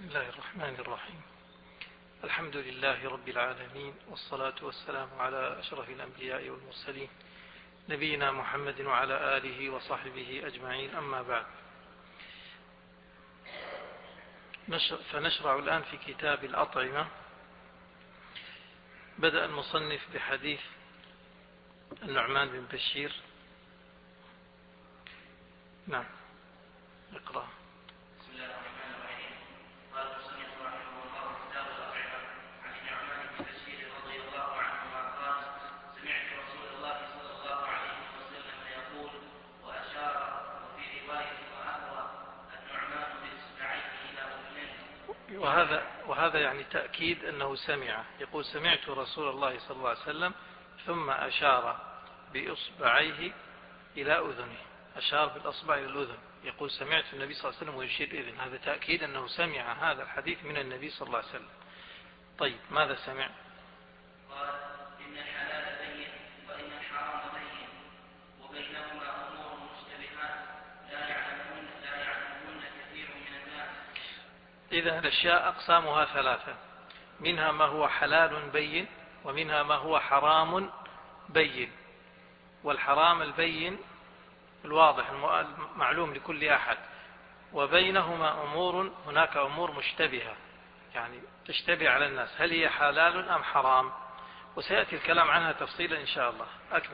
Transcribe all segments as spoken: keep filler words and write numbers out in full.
بسم الله الرحمن الرحيم. الحمد لله رب العالمين، والصلاة والسلام على أشرف الأنبياء والمرسلين نبينا محمد وعلى آله وصحبه أجمعين، أما بعد. فنشرع الآن في كتاب الأطعمة. بدأ المصنف بحديث النعمان بن بشير. نعم، اقرأ. بسم الله الرحمن الرحيم. قال المصنف رحمه الله كتاب الأطعمة عن النعمان بن بشير رضي الله عنهما قال: سمعت رسول الله صلى الله عليه وسلم يقول وأشار، وفي رواية وأهوى النعمان بإصبعيه إلى أذنيه. وهذا وهذا يعني تأكيد أنه سمع. يقول سمعت رسول الله صلى الله عليه وسلم ثم أشار بإصبعيه إلى أذنه. أشار بالأصبع إلى الأذن. يقول سمعت النبي صلى الله عليه وسلم ويشير إذن. هذا تأكيد أنه سمع هذا الحديث من النبي صلى الله عليه وسلم. طيب، ماذا سمع؟ قال: إن الحلال بين وإن الحرام بين وبينهما أمور مشتبهات لا يعلمون لا يعلمون كثير من الناس. إذا الأشياء أقسامها ثلاثة، منها ما هو حلال بين، ومنها ما هو حرام بين. والحرام البين الواضح المعلوم لكل أحد، وبينهما أمور، هناك أمور مشتبهة يعني تشتبه على الناس، هل هي حلال أم حرام؟ وسيأتي الكلام عنها تفصيلا إن شاء الله. أكمل.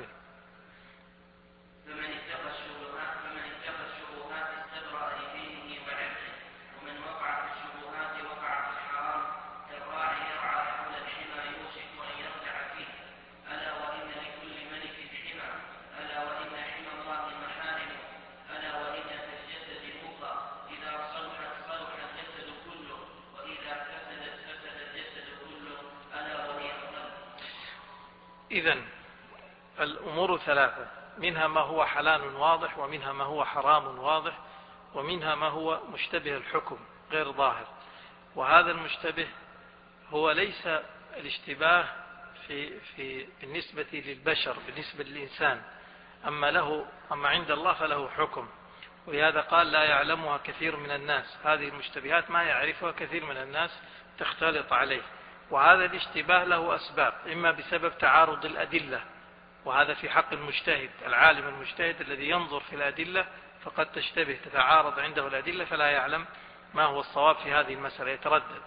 فمن اتقى الشبهات فمن اتقى الشبهات استبرأ لدينه وعرضه، ومن وقع في الشبهات وقع في الحرام كالراعي يرعى حول الحمى يوشك أن يرتع فيه. ألا وإن لكل ملك حمى، ألا وإن حمى الله محارمه، ألا وإن في الجسد مضغة إذا صلحت صلح الجسد كله، وإذا فسدت فسد الجسد كله، ألا وهي القلب. إذن الأمور ثلاثة، منها ما هو حلال واضح، ومنها ما هو حرام واضح، ومنها ما هو مشتبه الحكم غير ظاهر. وهذا المشتبه هو ليس الاشتباه في في بالنسبة للبشر، بالنسبة للإنسان، أما له أما عند الله فله حكم. ولهذا قال لا يعلمها كثير من الناس. هذه المشتبهات ما يعرفها كثير من الناس، تختلط عليه. وهذا الاشتباه له أسباب، إما بسبب تعارض الأدلة، وهذا في حق المجتهد العالم المجتهد الذي ينظر في الأدلة، فقد تشتبه تتعارض عنده الأدلة فلا يعلم ما هو الصواب في هذه المسألة، يتردد.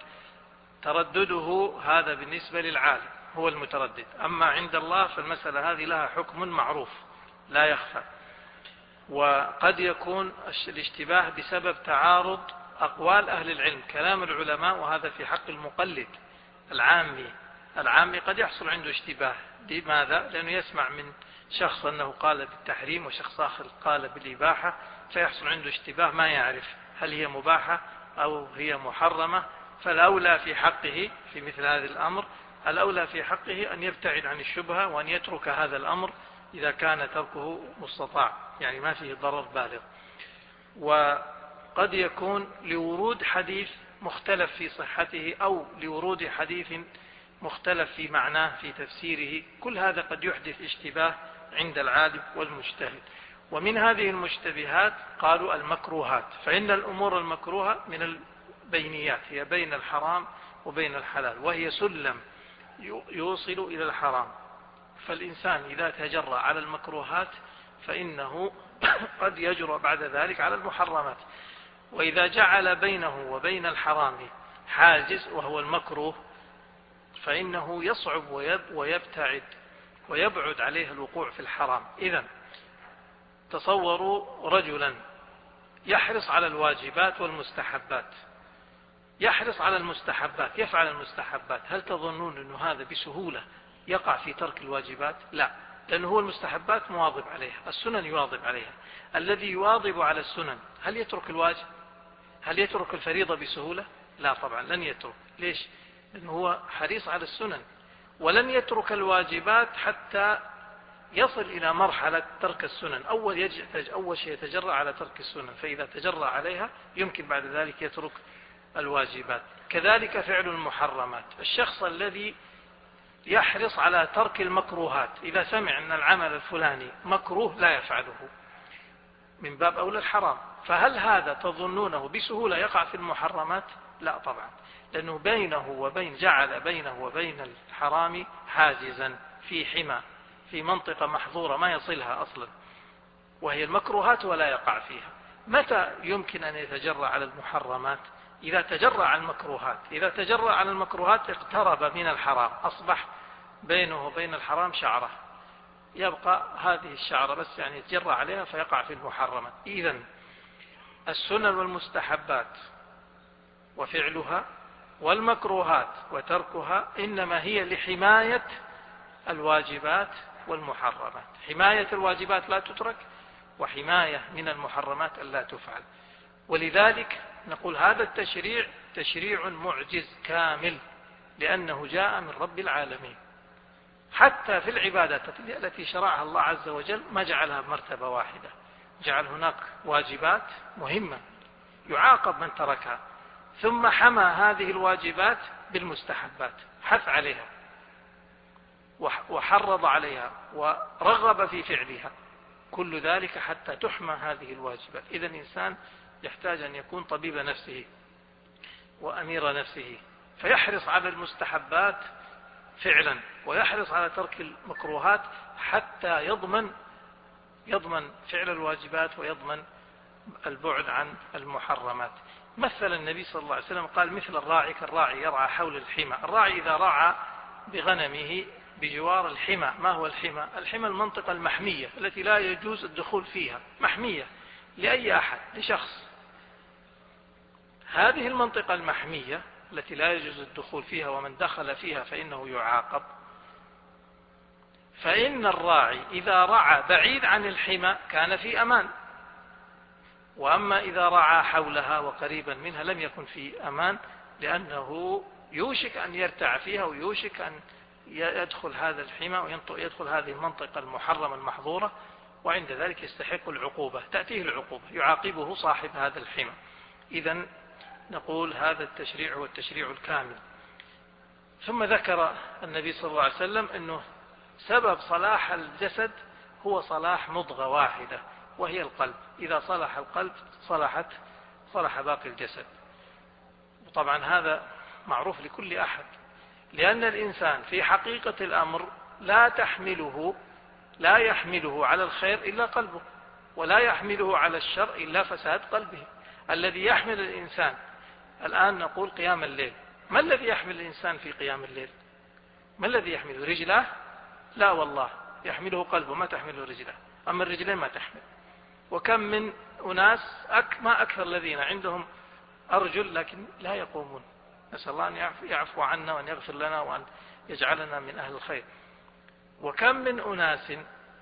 تردده هذا بالنسبة للعالم هو المتردد، أما عند الله فالمسألة هذه لها حكم معروف لا يخفى. وقد يكون الاشتباه بسبب تعارض أقوال أهل العلم، كلام العلماء، وهذا في حق المقلد العامي. العامي قد يحصل عنده اشتباه. لماذا؟ لأنه يسمع من شخص أنه قال بالتحريم وشخص آخر قال بالإباحة، فيحصل عنده اشتباه، ما يعرف هل هي مباحة أو هي محرمة. فالأولى في حقه في مثل هذا الأمر، الأولى في حقه أن يبتعد عن الشبهة وأن يترك هذا الأمر إذا كان تركه مستطاع، يعني ما فيه ضرر بالغ. وقد يكون لورود حديث مختلف في صحته، أو لورود حديث مختلف في معناه في تفسيره، كل هذا قد يحدث اشتباه عند العالم والمجتهد. ومن هذه المشتبهات قالوا المكروهات، فإن الأمور المكروهة من البينيات، هي بين الحرام وبين الحلال، وهي سلم يوصل إلى الحرام. فالإنسان إذا تجرأ على المكروهات فإنه قد يجرؤ بعد ذلك على المحرمات. وإذا جعل بينه وبين الحرام حاجز وهو المكروه فإنه يصعب ويبتعد ويبعد عليه الوقوع في الحرام. إذن تصوروا رجلا يحرص على الواجبات والمستحبات، يحرص على المستحبات، يفعل المستحبات، هل تظنون أنه هذا بسهولة يقع في ترك الواجبات؟ لا، لأنه هو المستحبات مواظب عليها، السنن يواظب عليها. الذي يواظب على السنن هل يترك الواجب؟ هل يترك الفريضة بسهولة؟ لا طبعا لن يترك. ليش؟ لأنه هو حريص على السنن. ولن يترك الواجبات حتى يصل إلى مرحلة ترك السنن. أول, يج... أول شيء يتجرأ على ترك السنن، فإذا تجرأ عليها يمكن بعد ذلك يترك الواجبات. كذلك فعل المحرمات. الشخص الذي يحرص على ترك المكروهات، إذا سمع أن العمل الفلاني مكروه لا يفعله، من باب أولى الحرام. فهل هذا تظنونه بسهولة يقع في المحرمات؟ لا طبعا، لأنه بينه وبين جعل بينه وبين الحرام حاجزا في حمى، في منطقة محظورة ما يصلها أصلا، وهي المكروهات ولا يقع فيها. متى يمكن أن يتجرأ على المحرمات؟ إذا تجرأ على المكروهات. إذا تجرأ على المكروهات اقترب من الحرام، أصبح بينه وبين الحرام شعرة، يبقى هذه الشعرة بس يعني يتجرأ عليها فيقع في المحرمات. إذن السنن والمستحبات وفعلها والمكروهات وتركها إنما هي لحماية الواجبات والمحرمات. حماية الواجبات لا تترك، وحماية من المحرمات ألا تفعل. ولذلك نقول هذا التشريع تشريع معجز كامل، لأنه جاء من رب العالمين. حتى في العبادات التي شرعها الله عز وجل ما جعلها بمرتبة واحدة، جعل هناك واجبات مهمة يعاقب من تركها، ثم حمى هذه الواجبات بالمستحبات، حث عليها وحرض عليها ورغب في فعلها، كل ذلك حتى تحمى هذه الواجبات. إذا الإنسان يحتاج أن يكون طبيب نفسه وأمير نفسه، فيحرص على المستحبات فعلا ويحرص على ترك المكروهات حتى يضمن يضمن فعل الواجبات ويضمن البعد عن المحرمات. مثل النبي صلى الله عليه وسلم قال مثل الراعي كالراعي يرعى حول الحمى. الراعي إذا رعى بغنمه بجوار الحمى. ما هو الحمى؟ الحمى المنطقة المحمية التي لا يجوز الدخول فيها، محمية لأي أحد، لشخص. هذه المنطقة المحمية التي لا يجوز الدخول فيها ومن دخل فيها فإنه يعاقب. فإن الراعي إذا رعى بعيد عن الحمى كان في أمان، وأما إذا رعى حولها وقريبا منها لم يكن في أمان، لأنه يوشك أن يرتع فيها ويوشك أن يدخل هذا الحمى ويدخل هذه المنطقة المحرمة المحظورة، وعند ذلك يستحق العقوبة، تأتيه العقوبة، يعاقبه صاحب هذا الحمى. إذن نقول هذا التشريع هو التشريع الكامل. ثم ذكر النبي صلى الله عليه وسلم أنه سبب صلاح الجسد هو صلاح مضغة واحدة وهي القلب. إذا صلح القلب صلحت صلح باقي الجسد. وطبعا هذا معروف لكل أحد، لأن الإنسان في حقيقة الأمر لا تحمله لا يحمله على الخير إلا قلبه، ولا يحمله على الشر إلا فساد قلبه. الذي يحمل الإنسان الآن نقول قيام الليل، ما الذي يحمل الإنسان في قيام الليل؟ ما الذي يحمله؟ رجلاه؟ لا والله، يحمله قلبه، ما تحمله رجلاه. أما الرجلين ما تحمل. وكم من أناس أك ما أكثر الذين عندهم أرجل لكن لا يقومون. نسأل الله أن يعفو عنا وأن يغفر لنا وأن يجعلنا من أهل الخير. وكم من أناس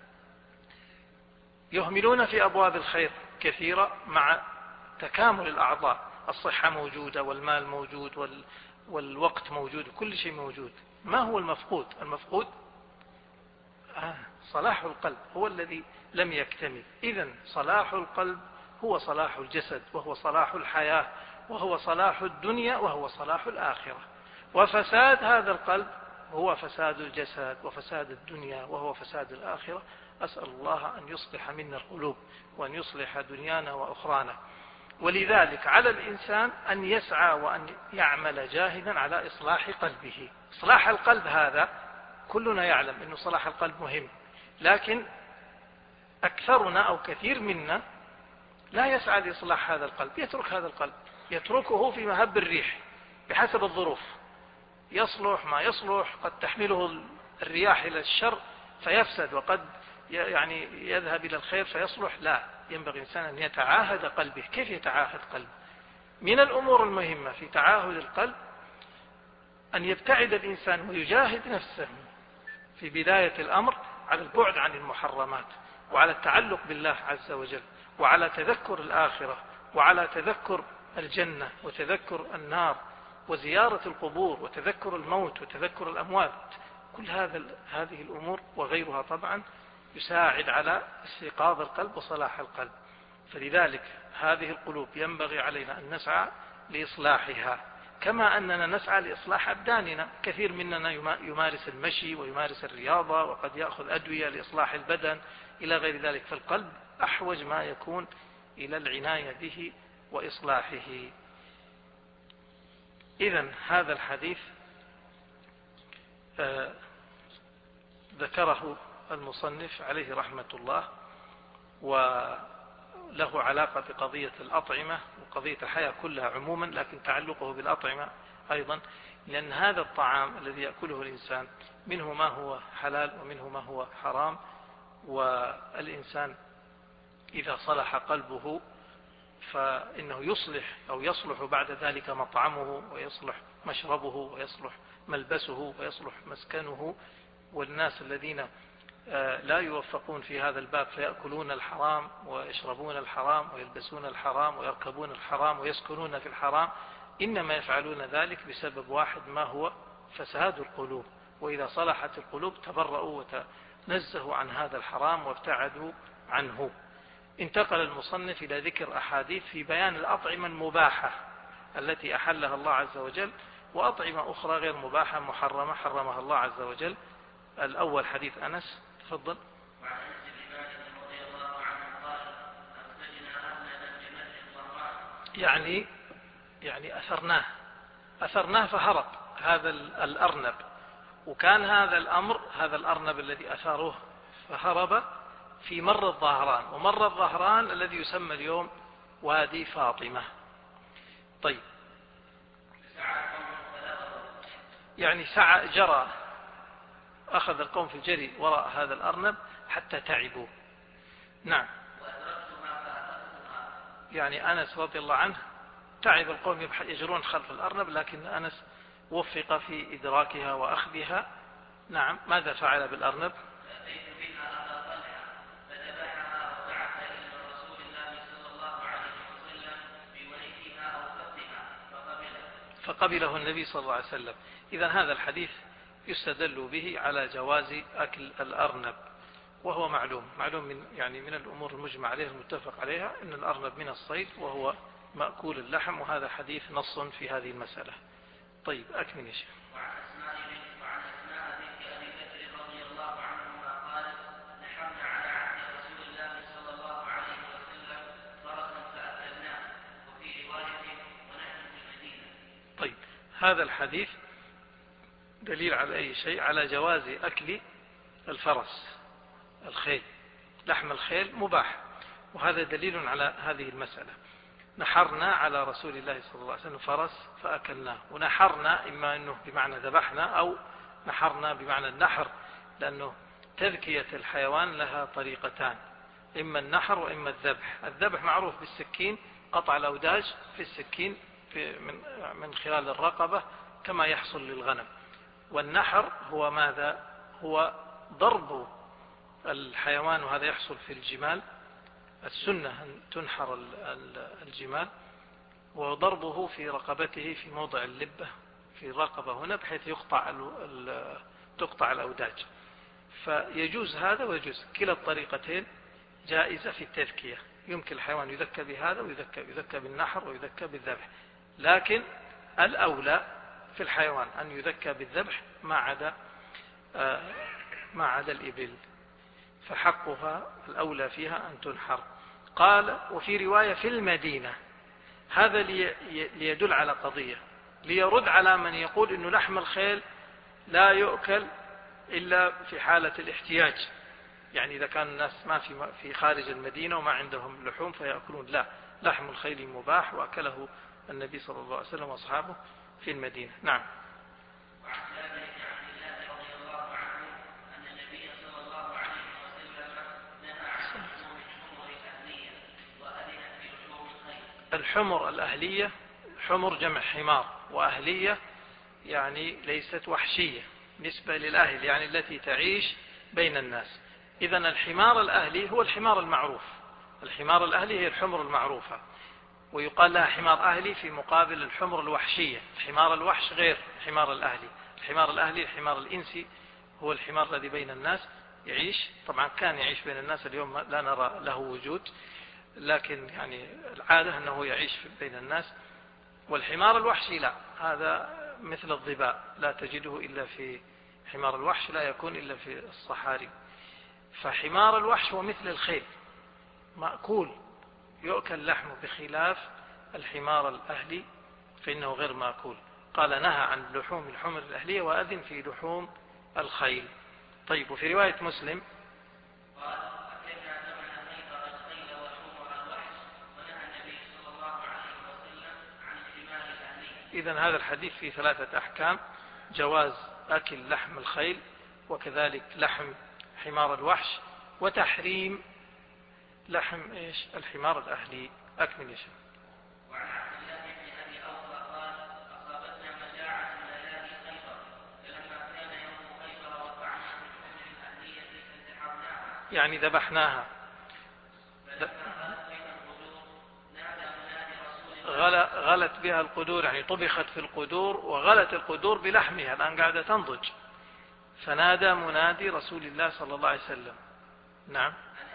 يهملون في أبواب الخير كثيرة مع تكامل الأعضاء، الصحة موجودة والمال موجود وال والوقت موجود وكل شيء موجود. ما هو المفقود؟ المفقود آه صلاح القلب هو الذي لم يكتمل. إذن صلاح القلب هو صلاح الجسد، وهو صلاح الحياة، وهو صلاح الدنيا، وهو صلاح الآخرة. وفساد هذا القلب هو فساد الجسد وفساد الدنيا وهو فساد الآخرة. أسأل الله أن يصلح منا القلوب وأن يصلح دنيانا وأخرانا. ولذلك على الإنسان أن يسعى وأن يعمل جاهدا على إصلاح قلبه. إصلاح القلب هذا كلنا يعلم أن صلاح القلب مهم، لكن أكثرنا أو كثير منا لا يسعى لإصلاح هذا القلب، يترك هذا القلب، يتركه في مهب الريح بحسب الظروف، يصلح ما يصلح، قد تحمله الرياح إلى الشر فيفسد، وقد يعني يذهب إلى الخير فيصلح. لا، ينبغي الإنسان أن يتعاهد قلبه. كيف يتعاهد قلبه؟ من الأمور المهمة في تعاهد القلب أن يبتعد الإنسان ويجاهد نفسه في بداية الأمر على البعد عن المحرمات، وعلى التعلق بالله عز وجل، وعلى تذكر الآخرة، وعلى تذكر الجنة وتذكر النار وزيارة القبور وتذكر الموت وتذكر الأموات. كل هذا هذه الأمور وغيرها طبعا يساعد على استيقاظ القلب وصلاح القلب. فلذلك هذه القلوب ينبغي علينا أن نسعى لإصلاحها، كما أننا نسعى لإصلاح أبداننا. كثير مننا يمارس المشي ويمارس الرياضة وقد يأخذ أدوية لإصلاح البدن إلى غير ذلك. فالقلب أحوج ما يكون إلى العناية به وإصلاحه. إذن هذا الحديث آه ذكره المصنف عليه رحمة الله، وله علاقة بقضية الأطعمة وقضية الحياة كلها عموما، لكن تعلقه بالأطعمة أيضا، لأن هذا الطعام الذي يأكله الإنسان منه ما هو حلال ومنه ما هو حرام، والإنسان إذا صلح قلبه فإنه يصلح أو يصلح بعد ذلك مطعمه، ويصلح مشربه، ويصلح ملبسه، ويصلح مسكنه. والناس الذين لا يوفقون في هذا الباب فيأكلون الحرام ويشربون الحرام ويلبسون الحرام ويركبون الحرام ويسكنون في الحرام، إنما يفعلون ذلك بسبب واحد، ما هو فساد القلوب. وإذا صلحت القلوب تبرؤوا وتنزهوا عن هذا الحرام وابتعدوا عنه. انتقل المصنف إلى ذكر أحاديث في بيان الأطعمة المباحة التي أحلها الله عز وجل، وأطعمة أخرى غير مباحة محرمة حرمها الله عز وجل. الأول حديث أنس، تفضل. وعن أنس بن مالك رضي الله عنه قال: أخرجنا أهلنا بملح الضراء. يعني يعني أثرناه أثرناه فهرب هذا الأرنب، وكان هذا الأمر هذا الأرنب الذي أثاره فهرب في مر الظهران، ومر الظهران الذي يسمى اليوم وادي فاطمة. طيب، يعني سعى جرى، أخذ القوم في الجري وراء هذا الأرنب حتى تعبوا. نعم، يعني أنس رضي الله عنه تعب القوم يجرون خلف الأرنب، لكن أنس وفق في إدراكها وأخذها. نعم، ماذا فعل بالأرنب؟ فقبله النبي صلى الله عليه وسلم. إذا هذا الحديث يستدل به على جواز أكل الأرنب، وهو معلوم معلوم من يعني من الأمور المجمع عليها المتفق عليها أن الأرنب من الصيد وهو مأكول اللحم، وهذا حديث نص في هذه المسألة. طيب، أكمل يا شيخ. وعن أسماء وعن أسماء بنت أبي بكر رضي الله عنهما قالت: نحرنا على عهد رسول الله صلى الله عليه وسلم فرسا فأكلناه، وفي رواية ونحن في المدينة. طيب، هذا الحديث دليل على أي شيء؟ على جواز أكل الفرس، الخيل، لحم الخيل مباح، وهذا دليل على هذه المسألة. نحرنا على رسول الله صلى الله عليه وسلم فرس فأكلناه. ونحرنا إما أنه بمعنى ذبحنا، أو نحرنا بمعنى النحر، لأنه تذكية الحيوان لها طريقتان، إما النحر وإما الذبح. الذبح معروف بالسكين، قطع الأوداج في السكين في من, من خلال الرقبة كما يحصل للغنم. والنحر هو ماذا؟ هو ضرب الحيوان، وهذا يحصل في الجمال. السنة أن تنحر الجمال، وضربه في رقبته في موضع اللبة في الرقبة هنا، بحيث يقطع تقطع الأوداج. فيجوز هذا ويجوز كلا الطريقتين جائزة في التذكية. يمكن الحيوان يذكى بهذا ويذكى يذكى بالنحر ويذكى بالذبح، لكن الأولى في الحيوان أن يذكى بالذبح ما عدا ما عدا الإبل، فحقها الأولى فيها أن تنحر. قال: وفي رواية في المدينة. هذا ليدل على قضية، ليرد على من يقول إنه لحم الخيل لا يؤكل إلا في حالة الاحتياج، يعني إذا كان الناس ما في في خارج المدينة وما عندهم لحوم فيأكلون. لا، لحم الخيل مباح، وأكله النبي صلى الله عليه وسلم وأصحابه في المدينة. نعم. الحمر الأهلية، حمر جمع حمار، وأهلية يعني ليست وحشية نسبة للأهل، يعني التي تعيش بين الناس. إذن الحمار الأهلي هو الحمار المعروف. الحمار الأهلي هي الحمر المعروفة، ويقال لها حمار أهلي في مقابل الحمر الوحشية. حمار الوحش غير الحمار الأهلي. الحمار الأهلي الحمار الإنسي، هو الحمار الذي بين الناس يعيش. طبعا كان يعيش بين الناس، اليوم لا نرى له وجود، لكن يعني العادة أنه يعيش بين الناس. والحمار الوحشي لا، هذا مثل الظباء، لا تجده إلا في حمار الوحش، لا يكون إلا في الصحاري. فحمار الوحش هو مثل الخيل، مأكول يؤكل لحمه، بخلاف الحمار الأهلي فإنه غير مأكول. قال نهى عن لحوم الحمر الأهلية وأذن في لحوم الخيل. طيب، وفي رواية مسلم قال أكلنا ثمن خيبر الخيل وحمر الوحش ونهى النبي صلى الله عليه وسلم عن الحمار الأهلي. إذن هذا الحديث فيه ثلاثة أحكام: جواز أكل لحم الخيل، وكذلك لحم حمار الوحش، وتحريم لحم إيش الحمار الأهلي. أكمل يا شيخ. وعن عبد الله بن أبي أوفى قال أصابتنا مجاعة ليالي خيبر فلما كان يوم خيبر وقعنا في الحمر الأهلية فانتحرناها يعني ذبحناها. غل- غلت بها القدور، يعني طبخت في القدور وغلت القدور بلحمها، الآن قاعدة تنضج، فنادى منادي رسول الله صلى الله عليه وسلم. نعم.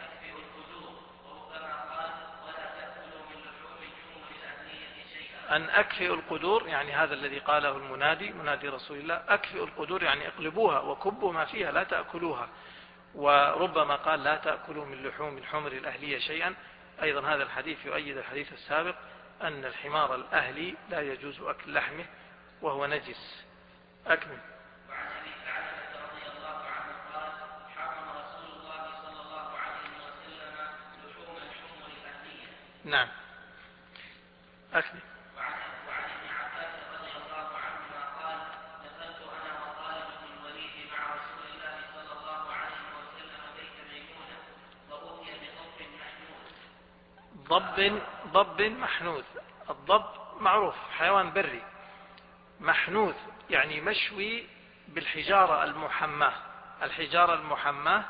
أن أكفئوا القدور، يعني هذا الذي قاله المنادي منادي رسول الله، أكفئوا القدور يعني اقلبوها وكبوا ما فيها لا تأكلوها. وربما قال لا تأكلوا من لحوم الحمر الأهلية شيئا. أيضا هذا الحديث يؤيد الحديث السابق أن الحمار الأهلي لا يجوز أكل لحمه وهو نجس. أكمل. وعن أبي ثعلبة رضي الله عنه قال حرم رسول الله صلى الله عليه وسلم لحوم الحمر الأهلية. نعم. أكمل. وعن وعن ابن عباس رضي الله عنهما قال دخلت أنا وخالد بن الوليد مع رسول الله صلى الله عليه وسلم بيت ميمونة فأتي بضب محنوذ. ضب ضب محنوذ. الضب معروف حيوان بري، محنوذ يعني مشوي بالحجارة المحماة. الحجارة المحماة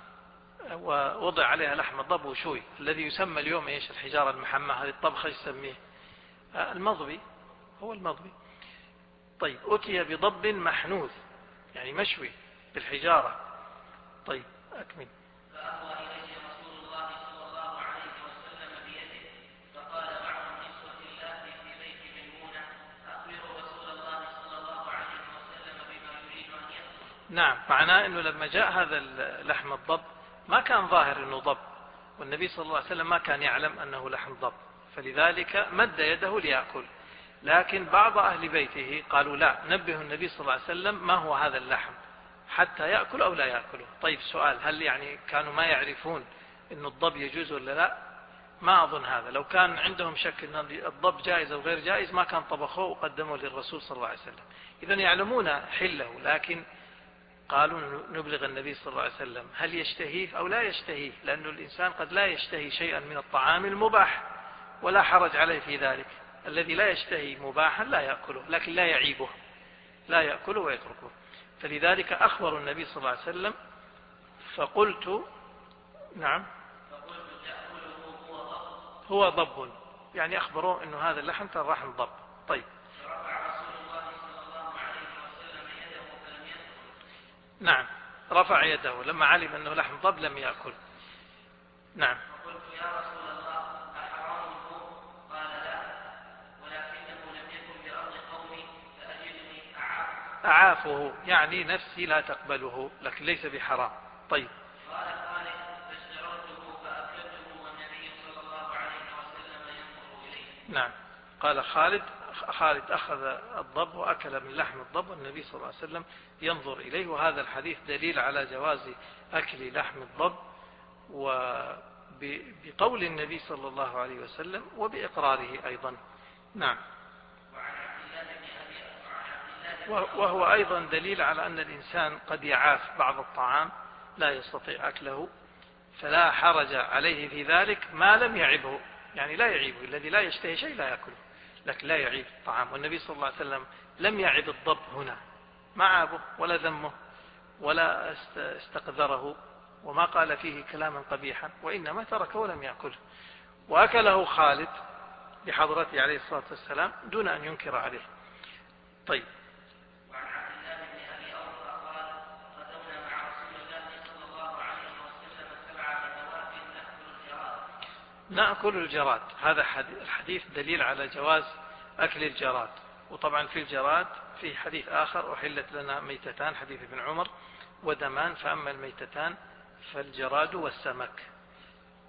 ووضع عليها لحم الضب وشوي، الذي يسمى اليوم ايش الحجارة المحماة، هذه الطبخة يسميه المضبي، هو المضبي. طيب، أتي بضب محنوذ يعني مشوي بالحجارة. طيب، أكمل. فأهوى إليه رسول الله صلى الله عليه وسلم بيده فقال بعض النسوة اللاتي في بيت ميمونة أخبروا رسول الله صلى الله عليه وسلم بما يريد أن يأكل. نعم، معناه أنه لما جاء هذا لحم الضب ما كان ظاهر أنه ضب، والنبي صلى الله عليه وسلم ما كان يعلم أنه لحم ضب، فلذلك مد يده ليأكل. لكن بعض أهل بيته قالوا لا، نبه النبي صلى الله عليه وسلم ما هو هذا اللحم حتى يأكل أو لا يأكله. طيب، سؤال: هل يعني كانوا ما يعرفون أن الضب يجوز ولا لا؟ ما أظن هذا. لو كان عندهم شك أن الضب جائز أو غير جائز ما كان طبخوه وقدموه للرسول صلى الله عليه وسلم. إذن يعلمون حله، لكن قالوا نبلغ النبي صلى الله عليه وسلم هل يشتهيه أو لا يشتهيه، لأن الإنسان قد لا يشتهي شيئا من الطعام المباح ولا حرج عليه في ذلك. الذي لا يشتهي مباحا لا يأكله، لكن لا يعيبه، لا يأكله ويتركه. فلذلك أخبر النبي صلى الله عليه وسلم فقلت نعم فقلت تأكله هو ضب. هو ضب، يعني أخبروه أنه هذا اللحم ترى لحم ضب. طيب. فرفع رسول الله صلى الله عليه وسلم يده فلم يأكل. نعم، رفع يده لما علم أنه لحم ضب لم يأكل. نعم. فقلت يا رسول الله أحرام هو؟ قال لا، ولكنه لم يكن بأرض قومي فأجدني أعاف. أعافه يعني نفسي لا تقبله، لكن ليس بحرام. طيب. قال خالد فاشتريته فأكلته والنبي صلى الله عليه وسلم ينظر إليه. نعم، قال خالد خالد أخذ الضب وأكل من لحم الضب والنبي صلى الله عليه وسلم ينظر إليه. وهذا الحديث دليل على جواز أكل لحم الضب، وبقول النبي صلى الله عليه وسلم وبإقراره أيضا. نعم. وهو أيضا دليل على أن الإنسان قد يعاف بعض الطعام لا يستطيع أكله، فلا حرج عليه في ذلك ما لم يعبه، يعني لا يعيبه. الذي لا يشتهي شيء لا يأكله، لكن لا يعيب الطعام. والنبي صلى الله عليه وسلم لم يعب الضب هنا، ما عابه ولا ذمه ولا استقذره وما قال فيه كلاما قبيحا، وإنما تركه ولم يأكله، وأكله خالد بحضرته عليه الصلاة والسلام دون أن ينكر عليه. طيب. وعن عبد الله بن أبي أوفى قال غزونا مع رسول الله صلى الله عليه وسلم سبع غزوات نأكل الجراد. نأكل الجراد، هذا الحديث دليل على جواز أكل الجراد. وطبعا في الجراد في حديث آخر أحلت لنا ميتتان، حديث ابن عمر، ودمان، فأما الميتتان فالجراد والسمك،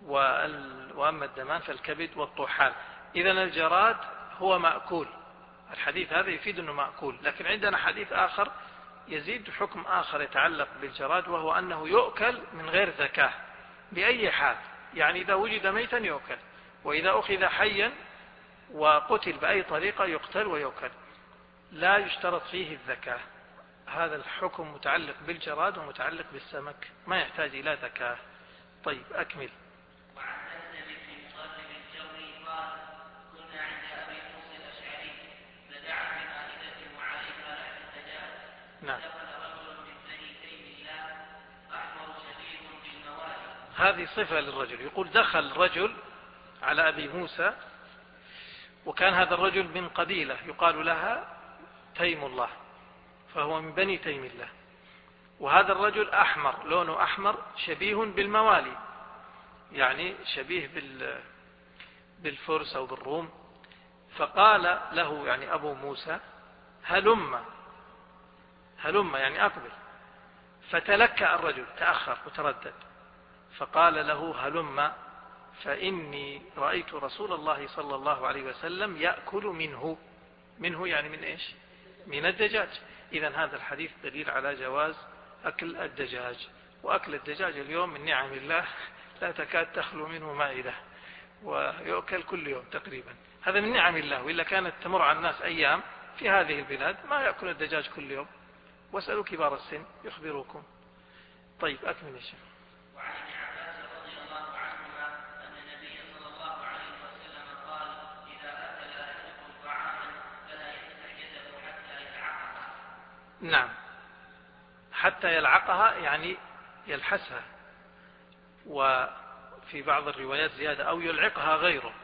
وأما الدمان فالكبد والطحال. إذن الجراد هو مأكول، الحديث هذا يفيد أنه مأكول. لكن عندنا حديث آخر يزيد حكم آخر يتعلق بالجراد، وهو أنه يؤكل من غير زكاة بأي حال. يعني إذا وجد ميتا يؤكل، وإذا أخذ حيا وقتل بأي طريقة يقتل ويؤكل، لا يشترط فيه الزكاة. هذا الحكم متعلق بالجراد ومتعلق بالسمك، ما يحتاج إلى زكاة. طيب أكمل. وعن أسلم بن مطرف الجوي قال: كنا عند أبي موسى الأشعري فدعا بمائدة وعليها لحم الدجاج. نعم. دخل رجل من بني تيم الله أحمر شبيه بالموالي. هذه صفة للرجل، يقول دخل رجل على أبي موسى، وكان هذا الرجل من قبيلة يقال لها تيم الله، فهو من بني تيم الله، وهذا الرجل أحمر، لونه أحمر شبيه بالموالي، يعني شبيه بالفرس أو بالروم. فقال له يعني أبو موسى: هلم هلم، يعني أقبل. فتلكأ الرجل، تأخر وتردد، فقال له: هلم فإني رأيت رسول الله صلى الله عليه وسلم يأكل منه. منه يعني من إيش؟ من الدجاج. إذن هذا الحديث دليل على جواز أكل الدجاج، وأكل الدجاج اليوم من نعم الله لا تكاد تخلو منه مائدة، ويؤكل كل يوم تقريبا. هذا من نعم الله، وإلا كانت تمر على الناس أيام في هذه البلاد ما يأكل الدجاج كل يوم، واسألوا كبار السن يخبروكم. طيب أكمل يا شيخ. وعن ابن عباس رضي الله عنهما أن النبي صلى الله عليه وسلم قال: إذا أكل أحدكم طعاما فلا يمسح يده حتى يلعقها. نعم، حتى يلعقها يعني يلحسها، وفي بعض الروايات زيادة أو يلعقها غيره.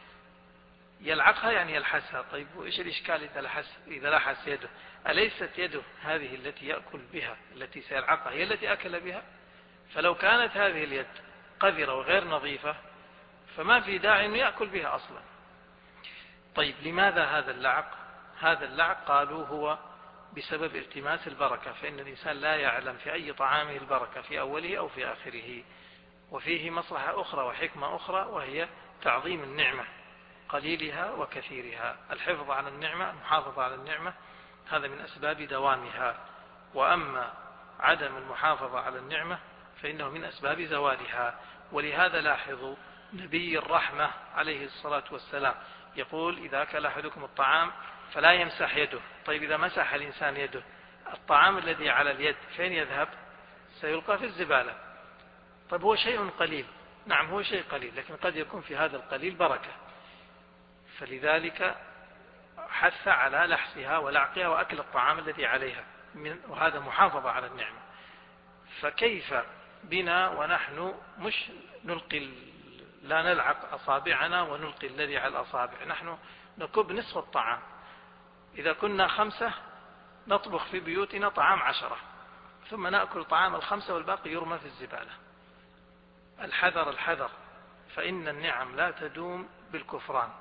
يلعقها يعني يلحسها. طيب وإيش الإشكال إذا لحس إذا لحس يده؟ أليست يده هذه التي يأكل بها التي سيلعقها هي التي أكل بها؟ فلو كانت هذه اليد قذرة وغير نظيفة فما في داعي أن يأكل بها أصلا. طيب لماذا هذا اللعق؟ هذا اللعق قالوا هو بسبب التماس البركة، فإن الإنسان لا يعلم في أي طعامه البركة في أوله أو في آخره. وفيه مصلحة أخرى وحكمة أخرى، وهي تعظيم النعمة قليلها وكثيرها. الحفظ على النعمة، المحافظة على النعمة، هذا من أسباب دوامها. وأما عدم المحافظة على النعمة فإنه من أسباب زوالها. ولهذا لاحظوا نبي الرحمة عليه الصلاة والسلام يقول: إذا أكل أحدكم الطعام فلا يمسح يده. طيب إذا مسح الإنسان يده، الطعام الذي على اليد فين يذهب؟ سيلقى في الزبالة. طيب هو شيء قليل، نعم هو شيء قليل، لكن قد يكون في هذا القليل بركة، فلذلك حث على لحسها ولعقها وأكل الطعام الذي عليها، وهذا محافظة على النعمة. فكيف بنا ونحن مش نلقي، لا نلعق أصابعنا ونلقي الذي على الأصابع، نحن نكب نصف الطعام. إذا كنا خمسة نطبخ في بيوتنا طعام عشرة، ثم نأكل طعام الخمسة والباقي يرمى في الزبالة. الحذر الحذر، فإن النعم لا تدوم بالكفران،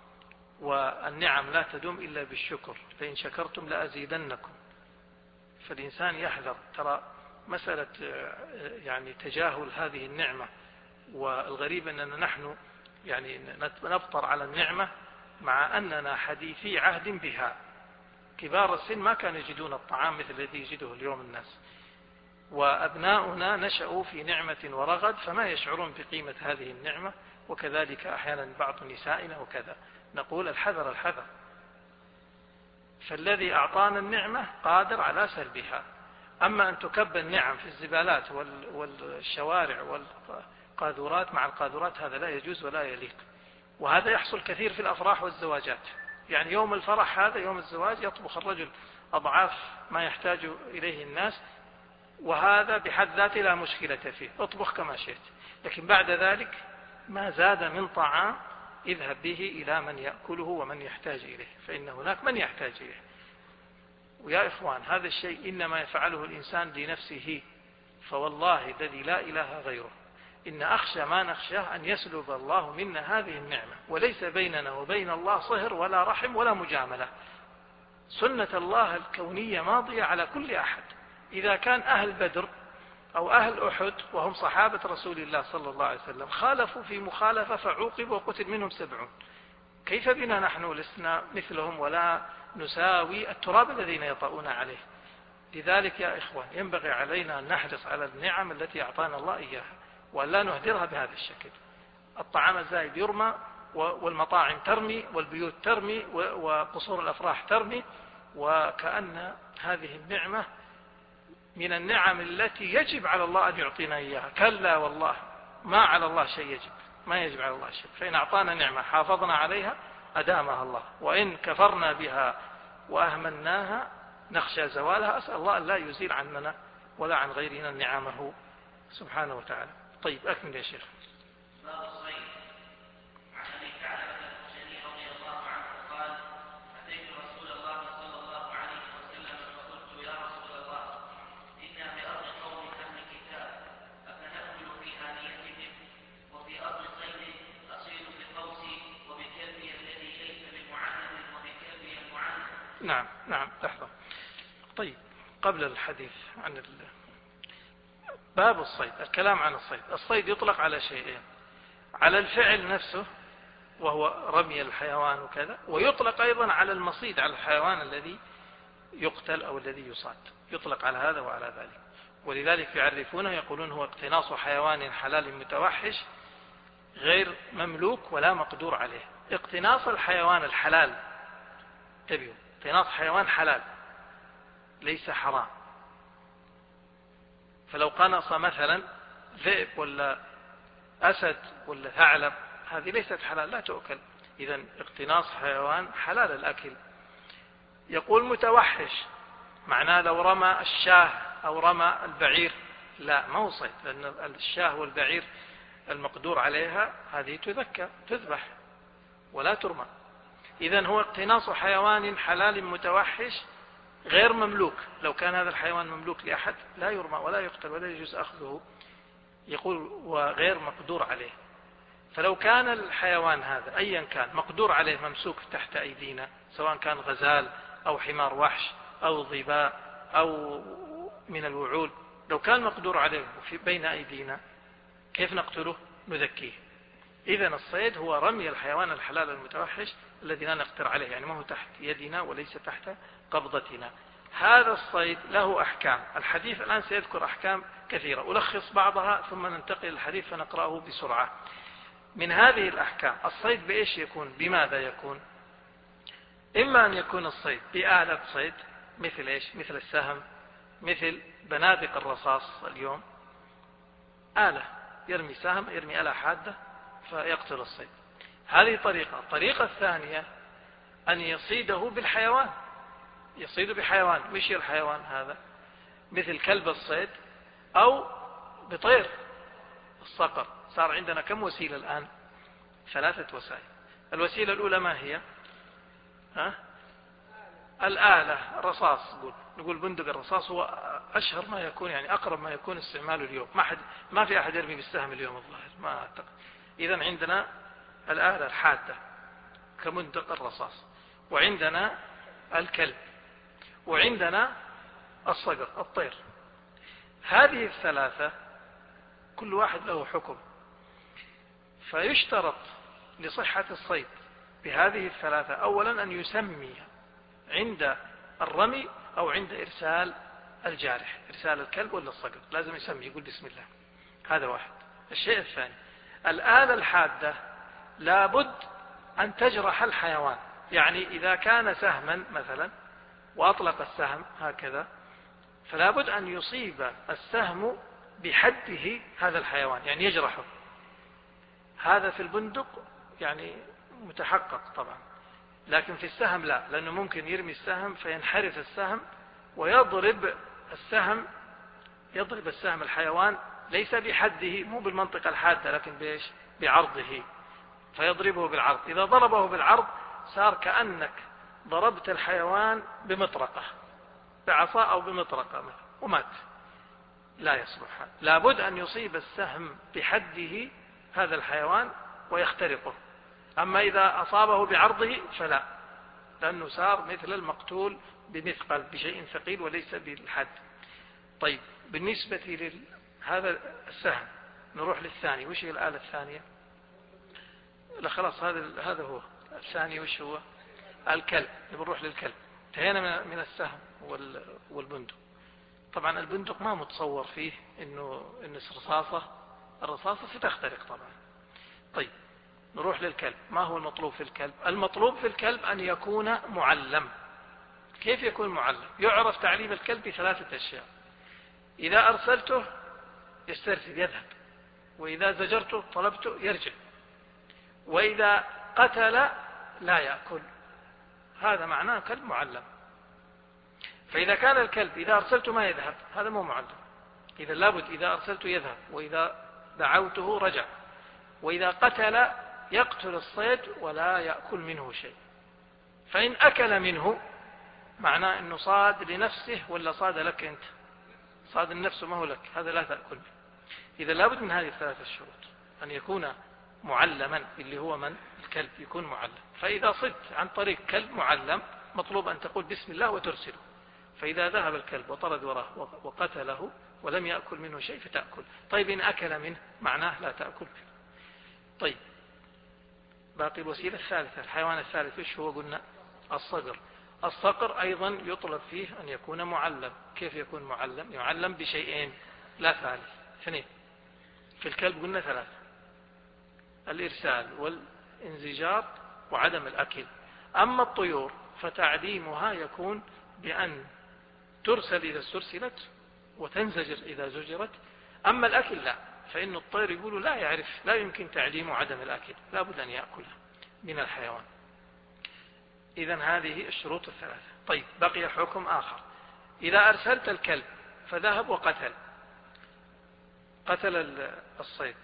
والنعم لا تدوم إلا بالشكر، فإن شكرتم لأزيدنكم. فالإنسان يحذر. ترى مسألة يعني تجاهل هذه النعمة، والغريب أننا نحن يعني نبطر على النعمة مع أننا حديثي عهد بها. كبار السن ما كانوا يجدون الطعام مثل الذي يجده اليوم الناس، وأبناؤنا نشأوا في نعمة ورغد فما يشعرون بقيمة هذه النعمة، وكذلك أحيانا بعض نسائنا وكذا. نقول الحذر الحذر، فالذي أعطانا النعمة قادر على سلبها. أما أن تكب النعم في الزبالات والشوارع والقاذورات مع القاذورات هذا لا يجوز ولا يليق. وهذا يحصل كثير في الأفراح والزواجات. يعني يوم الفرح هذا يوم الزواج يطبخ الرجل أضعاف ما يحتاج إليه الناس، وهذا بحد ذاته لا مشكلة فيه، اطبخ كما شئت. لكن بعد ذلك ما زاد من طعام اذهب به إلى من يأكله ومن يحتاج إليه، فإن هناك من يحتاج إليه. ويا إخوان هذا الشيء إنما يفعله الإنسان لنفسه، فوالله الذي لا إله غيره إن أخشى ما نخشاه أن يسلب الله منا هذه النعمة، وليس بيننا وبين الله صهر ولا رحم ولا مجاملة. سنة الله الكونية ماضية على كل أحد. إذا كان أهل بدر أو أهل أحد وهم صحابة رسول الله صلى الله عليه وسلم خالفوا في مخالفة فعوقبوا وقتل منهم سبعون، كيف بنا نحن لسنا مثلهم ولا نساوي التراب الذين يطؤون عليه. لذلك يا إخوان ينبغي علينا أن نحرص على النعم التي أعطانا الله إياها وأن لا نهدرها بهذا الشكل. الطعام الزائد يرمى، والمطاعم ترمي، والبيوت ترمي، وقصور الأفراح ترمي، وكأن هذه النعمة من النعم التي يجب على الله أن يعطينا إياها. كلا والله، ما على الله شيء يجب، ما يجب على الله شيء. فإن أعطانا نعمة حافظنا عليها أدامها الله، وإن كفرنا بها وأهملناها نخشى زوالها. أسأل الله أن لا يزيل عننا ولا عن غيرنا نعمه سبحانه وتعالى. طيب أكمل يا شيخ. نعم نعم لحظة. طيب قبل الحديث عن باب الصيد، الكلام عن الصيد. الصيد يطلق على شيئين: على الفعل نفسه وهو رمي الحيوان وكذا، ويطلق أيضا على المصيد، على الحيوان الذي يقتل أو الذي يصاد، يطلق على هذا وعلى ذلك. ولذلك يعرفونه يقولون هو اقتناص حيوان حلال متوحش غير مملوك ولا مقدور عليه. اقتناص الحيوان الحلال، انتبهوا، اقتناص حيوان حلال ليس حرام. فلو قنص مثلا ذئب ولا أسد ولا ثعلب هذه ليست حلال، لا تؤكل. إذا اقتناص حيوان حلال الأكل. يقول متوحش، معناه لو رمى الشاه أو رمى البعير، لا ما هو صيد، لأن الشاه والبعير المقدور عليها هذه تذكى تذبح ولا ترمى. إذا هو اقتناص حيوان حلال متوحش غير مملوك. لو كان هذا الحيوان مملوك لأحد لا يرمى ولا يقتل ولا يجوز أخذه. يقول وغير مقدور عليه. فلو كان الحيوان هذا أيا كان مقدور عليه ممسوك تحت أيدينا، سواء كان غزال أو حمار وحش أو ظباء أو من الوعول، لو كان مقدور عليه في بين أيدينا كيف نقتله؟ نذكيه. إذن الصيد هو رمي الحيوان الحلال المتوحش الذي لا نقدر عليه، يعني ما هو تحت يدنا وليس تحت قبضتنا. هذا الصيد له أحكام. الحديث الآن سيذكر أحكام كثيرة، ألخص بعضها ثم ننتقل للحديث فنقرأه بسرعة. من هذه الأحكام الصيد بإيش يكون؟ بماذا يكون؟ إما أن يكون الصيد بآلة صيد، مثل إيش؟ مثل السهم، مثل بنادق الرصاص اليوم، آلة يرمي سهم، يرمي آلة حادة فيقتل الصيد. هذه طريقة. الطريقة الثانية أن يصيده بالحيوان، يصيد بحيوان. مش الحيوان هذا مثل كلب الصيد أو بطير الصقر. صار عندنا كم وسيلة الآن؟ ثلاثة وسائل. الوسيلة الأولى ما هي؟ ها؟ الآلة الرصاص. نقول نقول بندق الرصاص هو أشهر ما يكون، يعني أقرب ما يكون استعماله اليوم. ما حد ما في أحد يرمي بالسهم اليوم الظاهر، ما أعتقد. إذن عندنا الآلة الحادة كمندق الرصاص، وعندنا الكلب، وعندنا الصقر الطير. هذه الثلاثة كل واحد له حكم. فيشترط لصحة الصيد بهذه الثلاثة أولا أن يسمي عند الرمي أو عند إرسال الجارح، إرسال الكلب ولا الصقر، لازم يسمي، يقول بسم الله. هذا واحد. الشيء الثاني، الآلة الحادة لابد أن تجرح الحيوان. يعني إذا كان سهما مثلا وأطلق السهم هكذا، فلا بد أن يصيب السهم بحده هذا الحيوان، يعني يجرحه. هذا في البندق يعني متحقق طبعا، لكن في السهم لا، لأنه ممكن يرمي السهم فينحرف السهم ويضرب السهم يضرب السهم الحيوان ليس بحده، مو بالمنطقة الحادة، لكن بإيش؟ بعرضه، فيضربه بالعرض. إذا ضربه بالعرض صار كأنك ضربت الحيوان بمطرقة، بعصا أو بمطرقة ومات. لا يصلح. لابد أن يصيب السهم بحده هذا الحيوان ويخترقه. أما إذا أصابه بعرضه فلا، لأنه صار مثل المقتول بمثقل، بشيء ثقيل وليس بالحد. طيب بالنسبة لهذا السهم نروح للثاني. وش هي الآلة الثانية؟ لا خلاص، هذا هذا هو الثاني. وش هو؟ الكلب. نروح للكلب. انتهينا من السهم والبندق. طبعا البندق ما متصور فيه انه ان الرصاصة الرصاصة ستخترق طبعا. طيب نروح للكلب. ما هو المطلوب في الكلب؟ المطلوب في الكلب ان يكون معلم. كيف يكون معلم؟ يعرف تعليم الكلب بثلاثة اشياء: اذا ارسلته يسترسل يذهب، واذا زجرته طلبته يرجع، واذا قتل لا يأكل. هذا معناه كلب معلم. فإذا كان الكلب إذا أرسلته ما يذهب، هذا مو معلم. إذا لابد إذا أرسلته يذهب، وإذا دعوته رجع، وإذا قتل يقتل الصيد ولا يأكل منه شيء. فإن أكل منه معناه أنه صاد لنفسه ولا صاد لك أنت؟ صاد النفس ما هو لك، هذا لا تأكل منه. إذا لابد من هذه الثلاثة الشروط: أن يكون معلما اللي هو من الكلب يكون معلم. فإذا صدت عن طريق كلب معلم مطلوب أن تقول بسم الله وترسله. فإذا ذهب الكلب وطرد وراه وقتله ولم يأكل منه شيء فتأكل. طيب إن أكل منه معناه لا تأكل منه. طيب باقي الوسيلة الثالثة، الحيوان الثالث وش هو؟ قلنا الصقر. الصقر أيضا يطلب فيه أن يكون معلم. كيف يكون معلم؟ يعلم بشيئين لا ثالث، اثنين. في الكلب قلنا ثلاثة: الإرسال والانزجار وعدم الأكل. أما الطيور فتعليمها يكون بأن ترسل إذا استرسلت وتنزجر إذا زجرت. أما الأكل لا، فإن الطير يقول لا يعرف، لا يمكن تعليم عدم الأكل، لا بد أن يأكلها من الحيوان. إذن هذه الشروط الثلاثة. طيب بقي حكم آخر: إذا أرسلت الكلب فذهب وقتل قتل الصيد،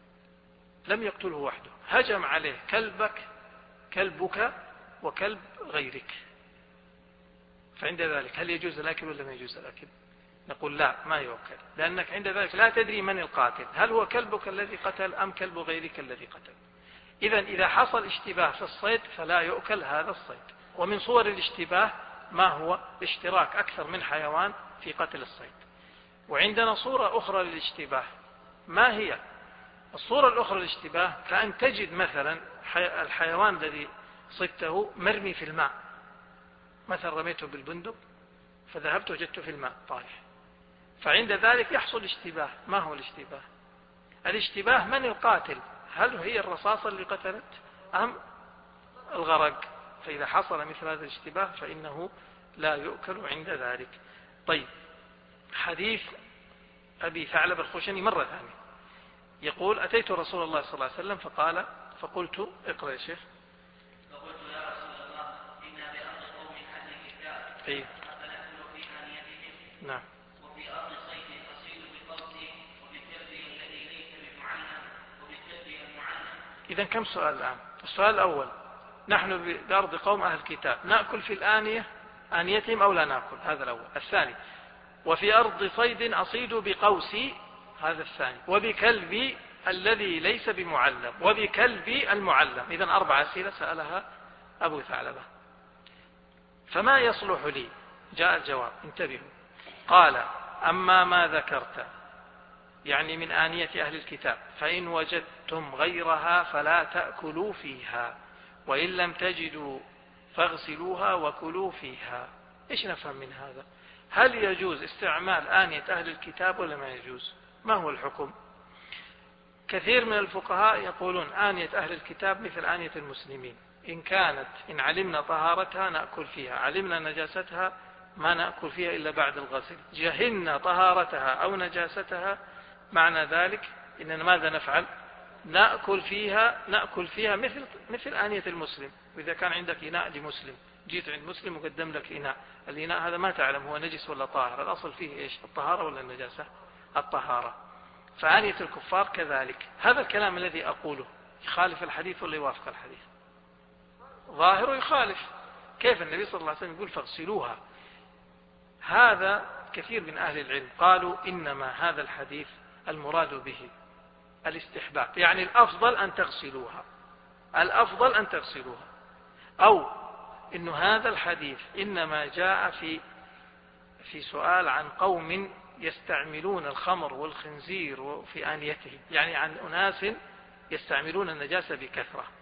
لم يقتله وحده، هجم عليه كلبك كلبك وكلب غيرك، فعند ذلك هل يجوز الأكل ولا ما يجوز الأكل؟ نقول لا، ما يؤكل، لأنك عند ذلك لا تدري من القاتل، هل هو كلبك الذي قتل أم كلب غيرك الذي قتل. إذن إذا حصل اشتباه في الصيد فلا يؤكل هذا الصيد. ومن صور الاشتباه ما هو اشتراك أكثر من حيوان في قتل الصيد. وعندنا صورة أخرى للاشتباه. ما هي الصورة الأخرى للاشتباه؟ كأن تجد مثلا الحيوان الذي صدته مرمي في الماء، مثلا رميته بالبندق فذهبت وجدته في الماء طايح، فعند ذلك يحصل اشتباه. ما هو الاشتباه؟ الاشتباه من القاتل، هل هي الرصاصة اللي قتلت أم الغرق؟ فإذا حصل مثل هذا الاشتباه فإنه لا يؤكل عند ذلك. طيب حديث أبي ثعلب الخشني مرة ثانية يقول: أتيت رسول الله صلى الله عليه وسلم فقال فقلت اقرأ يا شيخ. فقلت يا رسول الله إنا بأرض قوم أهل الكتاب أي فنأكل في آنيتهم. نعم. وفي أرض صيد أصيد بقوسي وبكلبي الذي ليس بمعلم وبكلبي المعلم. إذا كم سؤال الآن؟ السؤال الأول: نحن بأرض قوم أهل الكتاب نأكل في الآنية آنيتهم أو لا نأكل؟ هذا الأول. الثاني: وفي أرض صيد أصيد بقوسي، هذا الثاني. وبكلبي الذي ليس بمعلم وبكلبي المعلم. إذن أربع أسئلة سألها أبو ثعلبة. فما يصلح لي؟ جاء الجواب، انتبهوا. قال: أما ما ذكرت يعني من آنية أهل الكتاب فإن وجدتم غيرها فلا تأكلوا فيها، وإن لم تجدوا فاغسلوها وكلوا فيها. إيش نفهم من هذا؟ هل يجوز استعمال آنية أهل الكتاب ولا ما يجوز؟ ما هو الحكم؟ كثير من الفقهاء يقولون آنية أهل الكتاب مثل آنية المسلمين، إن كانت إن علمنا طهارتها نأكل فيها، علمنا نجاستها ما نأكل فيها إلا بعد الغسل، جهلنا طهارتها أو نجاستها معنى ذلك إننا ماذا نفعل؟ نأكل فيها نأكل فيها مثل مثل آنية المسلم. وإذا كان عندك إناء لمسلم، جيت عند مسلم وقدم لك إناء، الإناء هذا ما تعلم هو نجس ولا طاهر، الأصل فيه إيش؟ الطهارة ولا النجاسة؟ الطهارة. فآنية الكفار كذلك. هذا الكلام الذي أقوله يخالف الحديث ولا يوافق الحديث؟ ظاهره يخالف. كيف النبي صلى الله عليه وسلم يقول فاغسلوها؟ هذا كثير من أهل العلم قالوا إنما هذا الحديث المراد به الاستحباب، يعني الأفضل أن تغسلوها، الأفضل أن تغسلوها. أو إن هذا الحديث إنما جاء في في سؤال عن قوم يستعملون الخمر والخنزير في آنيتهم، يعني عن أناس يستعملون النجاسة بكثرة.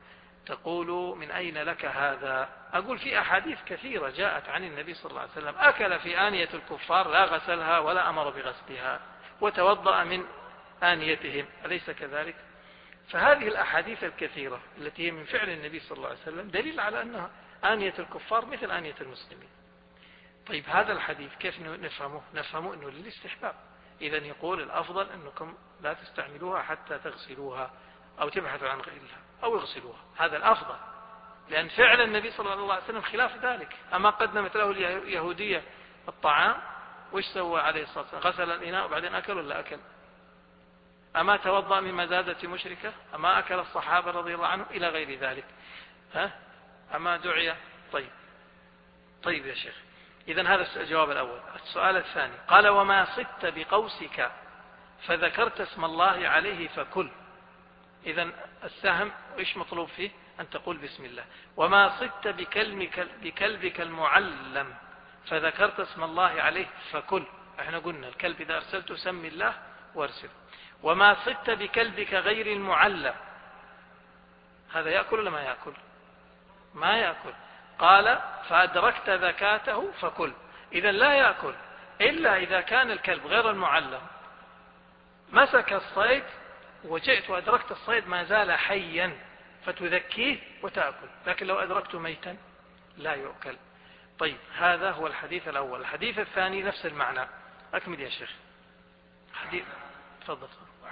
تقول من أين لك هذا؟ أقول في أحاديث كثيرة جاءت عن النبي صلى الله عليه وسلم أكل في آنية الكفار لا غسلها ولا أمر بغسلها وتوضأ من آنيتهم، أليس كذلك؟ فهذه الأحاديث الكثيرة التي هي من فعل النبي صلى الله عليه وسلم دليل على أنها آنية الكفار مثل آنية المسلمين. طيب هذا الحديث كيف نفهمه؟ نفهمه أنه للاستحباب، إذا يقول الأفضل أنكم لا تستعملوها حتى تغسلوها أو تبحثوا عن غيرها أو يغسلوها، هذا الأفضل، لأن فعل النبي صلى الله عليه وسلم خلاف ذلك. أما قدمت له اليهودية الطعام وش سوى عليه الصلاة والسلام؟ غسل الإناء وبعدين أكل ولا أكل؟ أما توضأ من مزادة مشركة؟ أما أكل الصحابة رضي الله عنهم إلى غير ذلك؟ ها؟ أما دعي؟ طيب طيب يا شيخ، إذن هذا الجواب الأول. السؤال الثاني قال وما صدت بقوسك فذكرت اسم الله عليه فكل. إذن السهم إيش مطلوب فيه؟ أن تقول بسم الله. وما صدت بكلبك, بكلبك المعلم فذكرت اسم الله عليه فكل. احنا قلنا الكلب إذا أرسلته سم الله وارسل. وما صدت بكلبك غير المعلم هذا يأكل ولا ما يأكل؟ ما يأكل. قال فأدركت ذكاته فكل. إذا لا يأكل إلا إذا كان الكلب غير المعلم مسك الصيد وجئت وأدركت الصيد ما زال حيا فتذكيه وتأكل، لكن لو أدركته ميتا لا يؤكل. طيب هذا هو الحديث الأول. الحديث الثاني نفس المعنى، أكمل يا شيخ. حديث تفضل.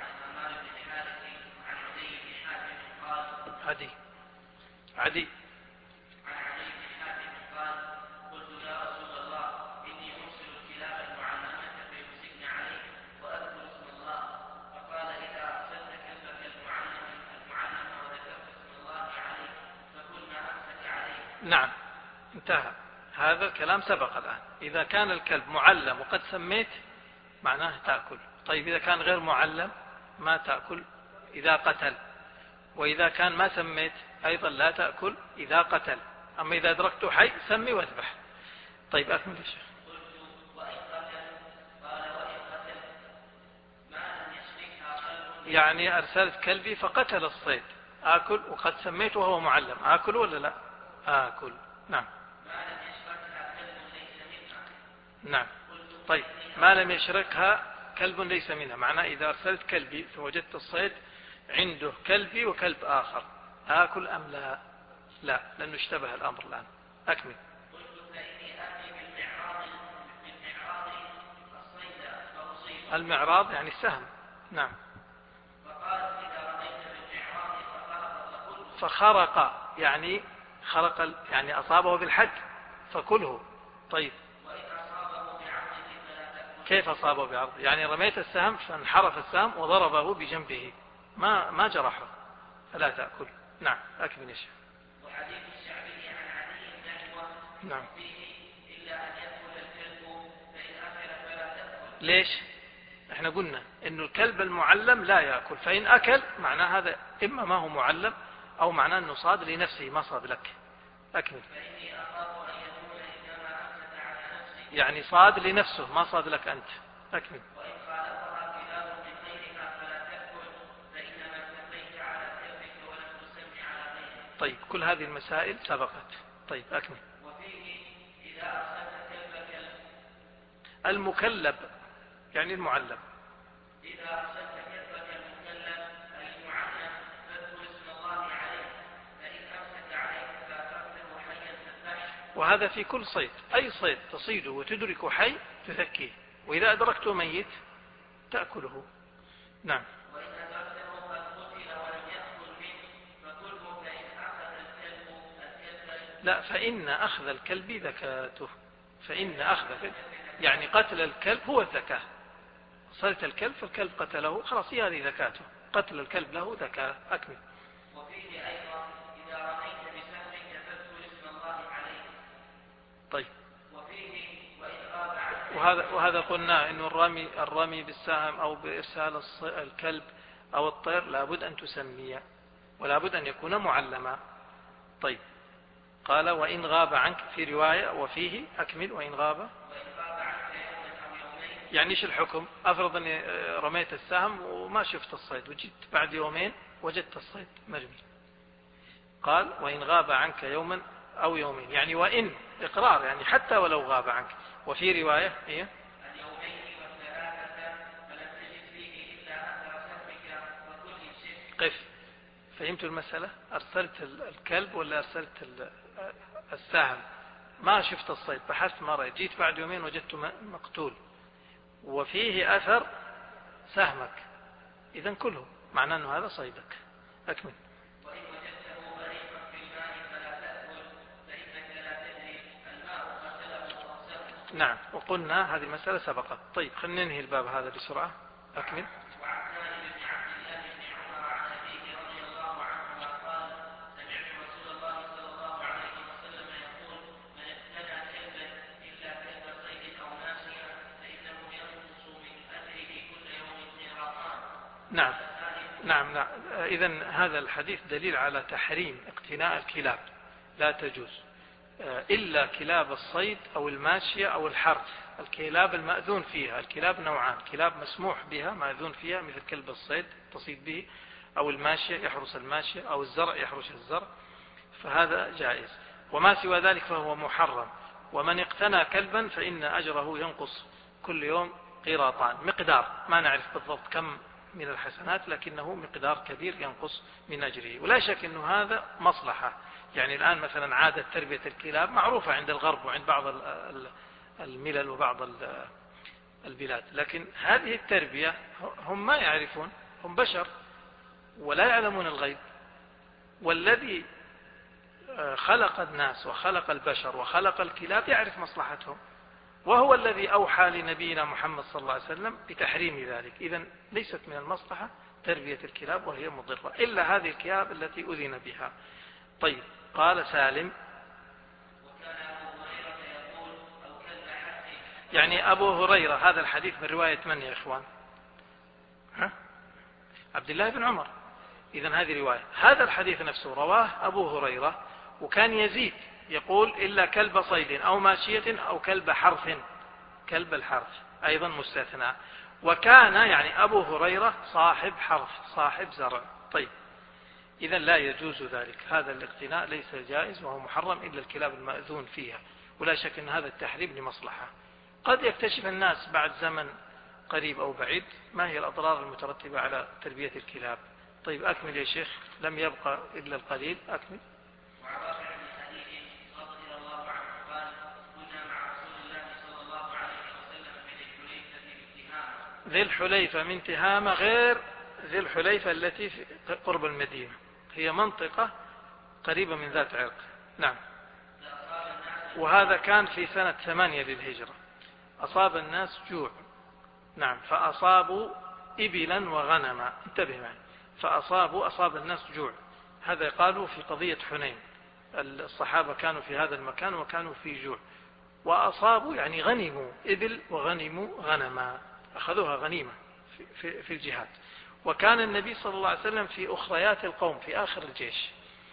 عدي عدي نعم انتهى هذا الكلام سبق الآن. إذا كان الكلب معلم وقد سميت معناه تأكل. طيب إذا كان غير معلم ما تأكل إذا قتل، وإذا كان ما سميت أيضا لا تأكل إذا قتل. أما إذا أدركته حي سمي واذبح. طيب أكمل يا شيخ. يعني أرسلت كلبي فقتل الصيد آكل وقد سميته وهو معلم آكل ولا لا؟ آكل. نعم نعم. طيب ما لم يشركها كلب ليس منها، معناه إذا أرسلت كلبي فوجدت الصيد عنده كلبي وكلب آخر آكل أم لا؟ لا، لأنه اشتبه الأمر الآن. أكمل. المعراض يعني السهم. نعم. فخرق يعني خرق يعني أصابه بالحد فكله. طيب كيف أصابه بعرض؟ يعني رميت السهم فانحرف السهم وضربه بجنبه ما ما جرحه فلا تأكل. نعم أكمل يا شيخ. وحديث الشعبي عن علي نعم إلا أن يأكل الكلب فإن أكل فلا تأكل. ليش؟ احنا قلنا إنه الكلب المعلم لا يأكل، فإن أكل معناه هذا إما ما هو معلم أو معناه أنه صاد لنفسه ما صاد لك. أكمل. فإني أخاف أن يكون إنما أفسد على نفسه يعني صاد لنفسه ما صاد لك أنت. أكمل. وإن خالفها كلاب من غيرها فلا تأكل فإنما سميت على كلبك ولم تسمي على غيرك. طيب كل هذه المسائل سبقت. طيب أكمل. وفيه إذا أرسلت كلبك المكلب يعني المعلم. إذا أرسلت كلبك المكلب أي المعلم فاذكر اسم الله عليه فإن أمسك عليك فلا ترسله حيا تذبحه. وهذا في كل صيد، أي صيد تصيده وتدرك حي تذكيه، وإذا أدركته ميت تأكله. نعم. وإن أدركته قد قتل ولم يأكل منه فكله فإن أخذ الكلب الكلب. لا، فإن أخذ الكلب ذكاته. فإن أخذ يعني قتل الكلب هو الذكاة. صيد الكلب فالكلب قتله خلاص هي هذه ذكاته، قتل الكلب له ذكاة. أكمل. وفيه أيضا إذا رميت بسهمك فاذكر اسم الله عليه. طيب. وفيه وإن غاب عنك وهذا وهذا قلنا إنه الرمي الرمي بالسهم أو بإرسال الكلب أو الطير لابد أن تسمي ولابد أن يكون معلما. طيب قال وإن غاب عنك في رواية وفيه أكمل. وإن غاب يعني ايش الحكم؟ افرض اني رميت السهم وما شفت الصيد وجيت بعد يومين وجدت الصيد مرمي، قال وإن غاب عنك يوما أو يومين، يعني وإن إقرار، يعني حتى ولو غاب عنك. وفي رواية هي اليومين والثلاثة فلم تجد فيه إلا أثر سهمك وكل شيء. قف، فهمت المسألة؟ أرسلت الكلب ولا أرسلت السهم؟ ما شفت الصيد، بحثت ما رأيت، جيت بعد يومين وجدت مقتول وفيه أثر سهمك، إذن كله معناه أنه هذا صيدك. أكمل. وإن وجدته غريقا في الماء فلا تأكل فإنك لا تدري الماء قتله أو سهمه. نعم، وقلنا هذه المسألة سبقت. طيب خلينا ننهي الباب هذا بسرعة. أكمل. نعم نعم نعم. إذن هذا الحديث دليل على تحريم اقتناء الكلاب، لا تجوز إلا كلاب الصيد أو الماشية أو الحرث. الكلاب المأذون فيها، الكلاب نوعان: كلاب مسموح بها مأذون فيها مثل كلب الصيد تصيد به، أو الماشية يحرس الماشية، أو الزرع يحرس الزرع، فهذا جائز. وما سوى ذلك فهو محرم. ومن اقتنى كلبا فإن أجره ينقص كل يوم قيراطان، مقدار ما نعرف بالضبط كم من الحسنات، لكنه مقدار كبير ينقص من أجره. ولا شك أنه هذا مصلحة. يعني الآن مثلا عادة تربية الكلاب معروفة عند الغرب وعند بعض الملل وبعض البلاد، لكن هذه التربية هم ما يعرفون، هم بشر ولا يعلمون الغيب. والذي خلق الناس وخلق البشر وخلق الكلاب يعرف مصلحتهم، وهو الذي أوحى لنبينا محمد صلى الله عليه وسلم بتحريم ذلك. إذن ليست من المصلحة تربية الكلاب وهي مضرة، إلا هذه الكلاب التي أذن بها. طيب، قال سالم يعني أبو هريرة، هذا الحديث من رواية من يا إخوان؟ ها؟ عبد الله بن عمر. إذن هذه رواية. هذا الحديث نفسه رواه أبو هريرة، وكان يزيد يقول إلا كلب صيد أو ماشية أو كلب حرث، كلب الحرث أيضا مستثنى. وكان يعني أبو هريرة صاحب حرث، صاحب زرع. طيب، إذن لا يجوز ذلك، هذا الاقتناء ليس جائز وهو محرم إلا الكلاب المأذون فيها. ولا شك أن هذا التحريم لمصلحة. قد يكتشف الناس بعد زمن قريب أو بعيد ما هي الأضرار المترتبة على تربية الكلاب. طيب أكمل يا شيخ، لم يبقى إلا القليل. أكمل. ذي الحليفة من تهامة غير ذي الحليفة التي في قرب المدينة، هي منطقة قريبة من ذات عرق. نعم. وهذا كان في سنة ثمانية للهجرة. أصاب الناس جوع. نعم، فأصابوا إبلا وغنما. انتبه معي، فأصابوا أصاب الناس جوع. هذا قالوا في قضية حنين، الصحابة كانوا في هذا المكان وكانوا في جوع، وأصابوا يعني غنموا إبل وغنموا غنما، أخذوها غنيمة في, في الجهاد. وكان النبي صلى الله عليه وسلم في أخريات القوم في آخر الجيش،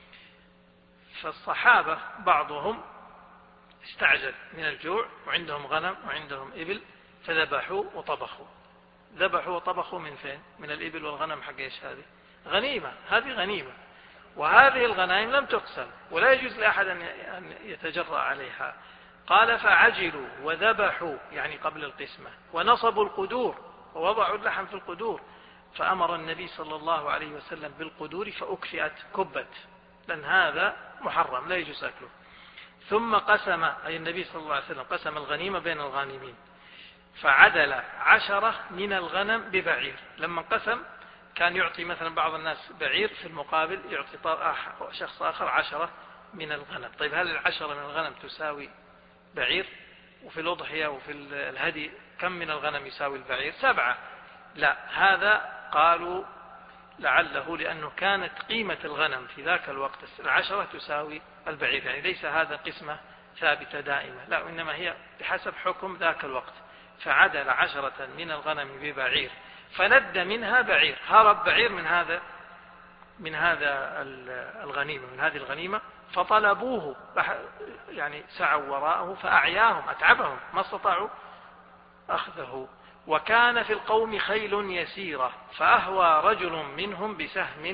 فالصحابة بعضهم استعجل من الجوع وعندهم غنم وعندهم إبل، فذبحوا وطبخوا. ذبحوا وطبخوا من فين؟ من الإبل والغنم حق إيش؟ هذه غنيمة، هذه غنيمة. وهذه الغنائم لم تقسم ولا يجوز لأحد أن يتجرأ عليها. قال فعجلوا وذبحوا يعني قبل القسمة، ونصبوا القدور ووضعوا اللحم في القدور، فأمر النبي صلى الله عليه وسلم بالقدور فأكفئت، كبت، لأن هذا محرم لا يجوز أكله. ثم قسم، أي النبي صلى الله عليه وسلم قسم الغنيمة بين الغانمين، فعدل عشرة من الغنم ببعير. لما قسم كان يعطي مثلا بعض الناس بعير، في المقابل يعطي شخص آخر عشرة من الغنم. طيب هل العشرة من الغنم تساوي بعير؟ وفي الأضحية وفي الهدي كم من الغنم يساوي البعير؟ سبعة. لا، هذا قالوا لعله لأنه كانت قيمة الغنم في ذاك الوقت العشرة تساوي البعير، يعني ليس هذا قسمة ثابتة دائمة، لا، إنما هي بحسب حكم ذاك الوقت. فعدل عشرة من الغنم ببعير، فند منها بعير، هرب بعير من هذا من هذا الغنيمة، من هذه الغنيمة، فطلبوه، يعني سعوا وراءه فأعياهم، أتعبهم، ما استطاعوا أخذه. وكان في القوم خيل يسيرة، فأهوى رجل منهم بسهم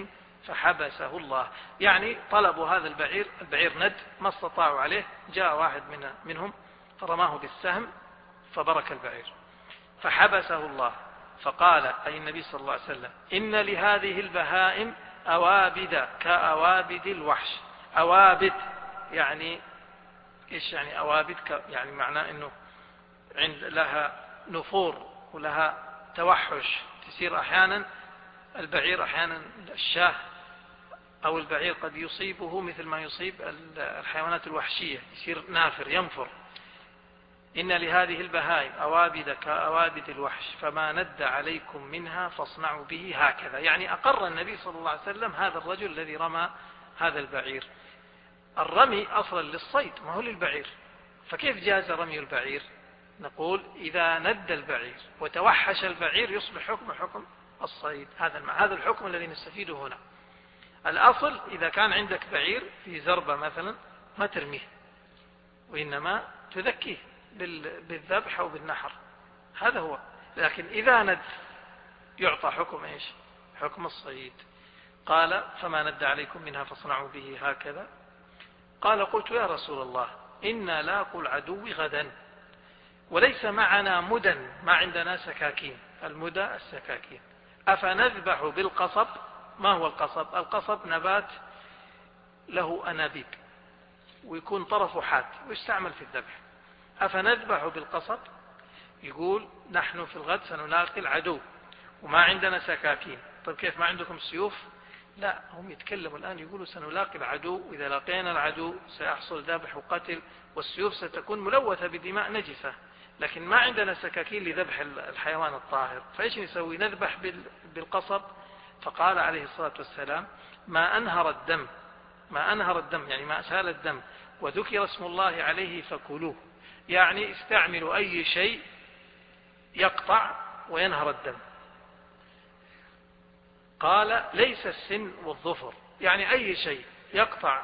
فحبسه الله. يعني طلبوا هذا البعير، البعير ند ما استطاعوا عليه، جاء واحد من منهم فرماه بالسهم فبرك البعير فحبسه الله. فقال أي النبي صلى الله عليه وسلم: إن لهذه البهائم أوابد كأوابد الوحش. أوابد يعني إيش يعني أوابد؟ يعني معناه أنه عند لها نفور ولها توحش، تسير أحيانا البعير، أحيانا الشاه أو البعير قد يصيبه مثل ما يصيب الحيوانات الوحشية، يصير نافر ينفر. إن لهذه البهائم أوابد كأوابد الوحش فما ند عليكم منها فاصنعوا به هكذا. يعني أقر النبي صلى الله عليه وسلم هذا الرجل الذي رمى هذا البعير. الرمي أصلا للصيد ما هو للبعير، فكيف جاز رمي البعير؟ نقول إذا ند البعير وتوحش البعير يصبح حكم حكم الصيد. هذا هذا الحكم الذي نستفيده هنا. الأصل إذا كان عندك بعير في زربة مثلا ما ترميه، وإنما تذكيه بالذبح أو بالنحر، هذا هو. لكن إذا ند يعطى حكم إيش؟ حكم الصيد. قال: فما ند عليكم منها فاصنعوا به هكذا. قال: قلت يا رسول الله إنا لاقوا العدو غدا وليس معنا مدى، ما عندنا سكاكين. المدى السكاكين. أفنذبح بالقصب؟ ما هو القصب؟ القصب نبات له أنابيب ويكون طرفه حاد ويستعمل في الذبح. أفنذبح بالقصب؟ يقول: نحن في الغد سنلاقي العدو وما عندنا سكاكين. طيب كيف ما عندكم سيوف؟ لا، هم يتكلموا الآن يقولوا سنلاقي العدو، وإذا لقينا العدو سيحصل ذبح وقتل والسيوف ستكون ملوثة بدماء نجسة، لكن ما عندنا سكاكين لذبح الحيوان الطاهر، فإيش نسوي؟ نذبح بالقصب. فقال عليه الصلاة والسلام: ما أنهر الدم، ما أنهر الدم يعني ما أسال الدم وذكر اسم الله عليه فكلوه. يعني استعملوا أي شيء يقطع وينهر الدم. قال: ليس السن والظفر، يعني أي شيء يقطع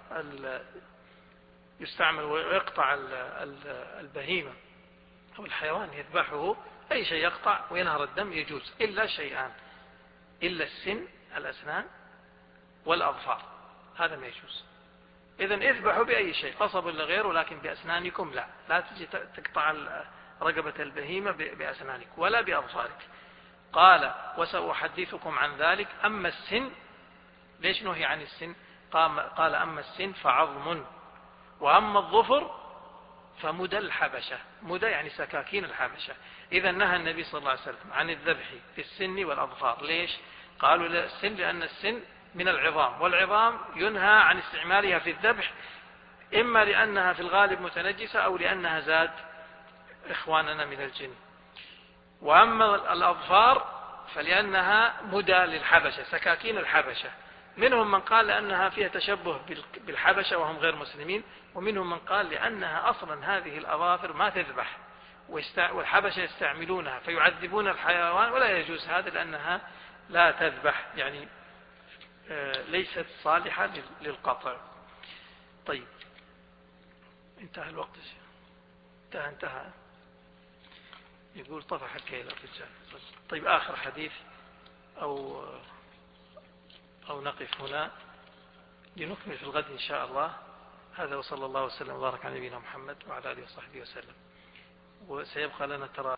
يستعمل ويقطع البهيمة أو الحيوان يذبحه، أي شيء يقطع وينهر الدم يجوز، إلا شيئان: إلا السن الأسنان والأظفار، هذا ما يجوز. إذن اذبحوا بأي شيء، قصب ولا غيره، لكن بأسنانكم لا، لا تجي تقطع رقبة البهيمة بأسنانك ولا بأظفارك. قال: وسأحدثكم عن ذلك. أما السن، ليش نهي عن السن؟ قال: أما السن فعظم، وأما الظفر فمدى الحبشة. مدى يعني سكاكين الحبشة. إذا نهى النبي صلى الله عليه وسلم عن الذبح في السن والأظفار. ليش؟ قالوا السن لأن السن من العظام، والعظام ينهى عن استعمالها في الذبح، إما لأنها في الغالب متنجسة أو لأنها زاد إخواننا من الجن. وأما الأظفار فلأنها مدى للحبشة، سكاكين الحبشة. منهم من قال لأنها فيها تشبه بالحبشة وهم غير مسلمين، ومنهم من قال لأنها أصلا هذه الأظافر ما تذبح والحبشة يستعملونها فيعذبون الحيوان، ولا يجوز هذا لأنها لا تذبح، يعني ليست صالحة للقطع. طيب انتهى الوقت، انتهى انتهى يقول طفح الكيل الرجال. طيب آخر حديث أو أو نقف هنا لنكمل في الغد إن شاء الله. هذا وصلى الله وسلم وبارك على نبينا محمد وعلى آله وصحبه وسلم. وسيبقى لنا ترى